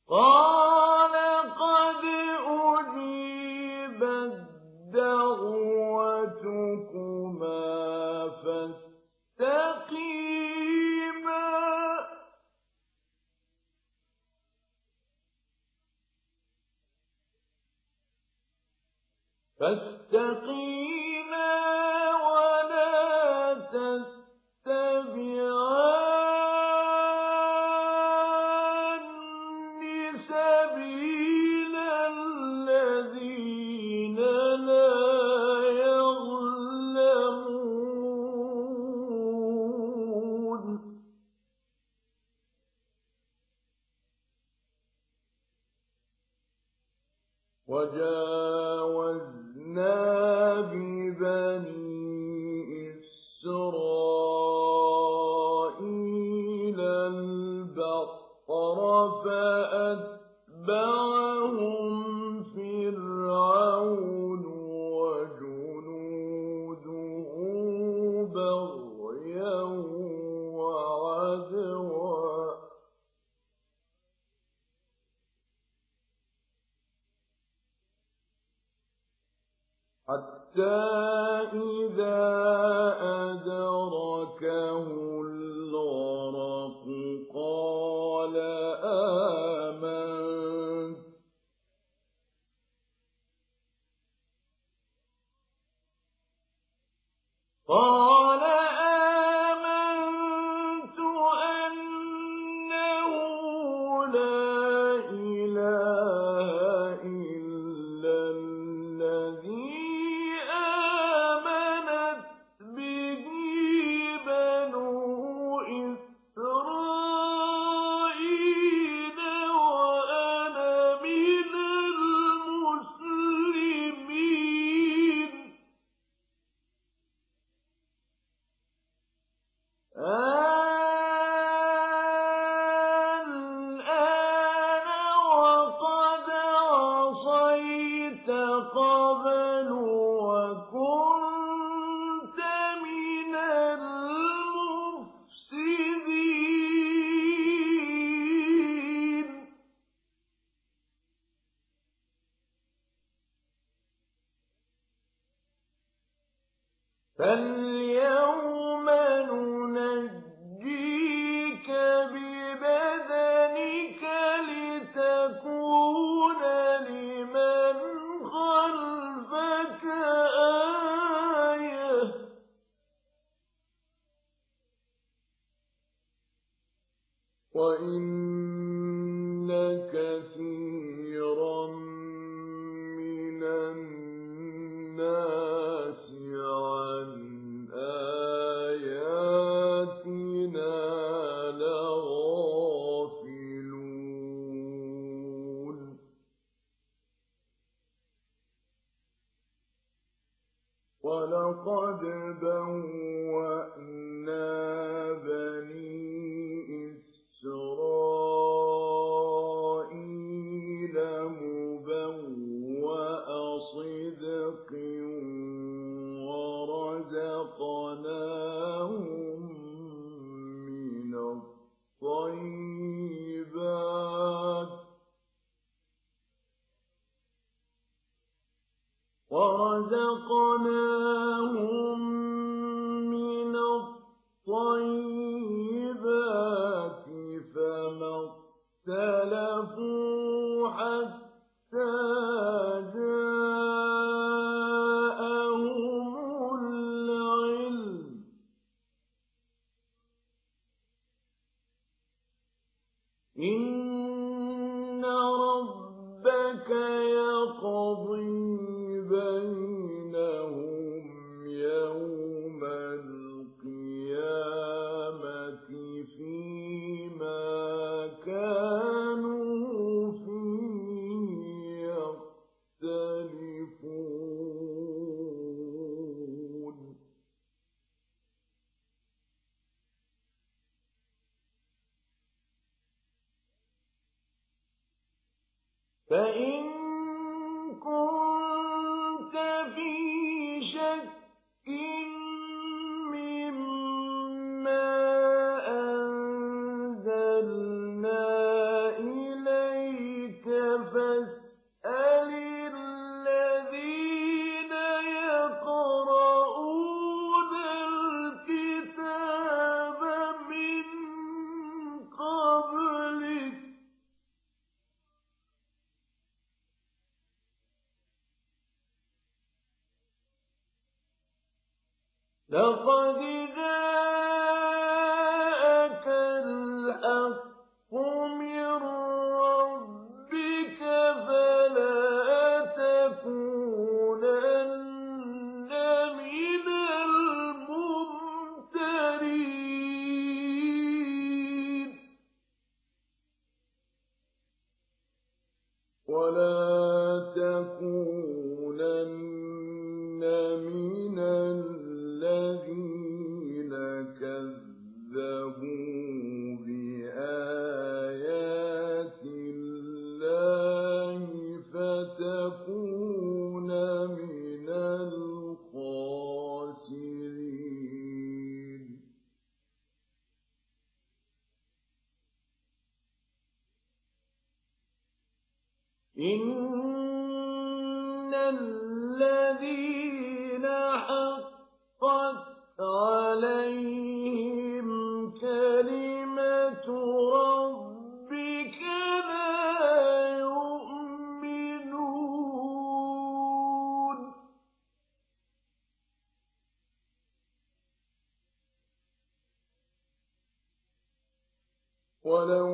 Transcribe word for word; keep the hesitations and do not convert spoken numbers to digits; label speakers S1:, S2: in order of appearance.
S1: قال قد أجيبت دعوتكما فاستقيما فاستقيما ولا تتبعان سبيل الذين لا يعلمون وجاوزنا ببني إسرائيل البحر فأتبعهم فرعون وجنوده بغيا وعدوا حتى إذا أدركه الغرق قال آمنت قال آمنت أنه لا إله إلا الذي آمنت به بنو إسرائيل وأنا من المسلمين الآن وقد عصيت قبل وكنت من المفسدين فاليوم ننجيك ببدنك لتكون لمن خلفك آية وإن كثيرا من الناس عن آياتنا لغافلون ولقد بوأنا بني إسرائيل مبوأ صدق ورزقناهم من الطيبات ورزقناهم من الطيبات فما اختلفوا حتى جاءهم العلم إن ربك يقضي بينهم يوم القيامة فيما كانوا فيه يختلفون فإن كنت في شك مما أنزلنا إليك لقد جاءك الحق من ربك فلا تكونن من الممترين ولا تكونن من الذين كذبوا بآيات الله فتكون من الخاسرين إن الذين حقت عليهم كلمة ربك لا يؤمنون ولو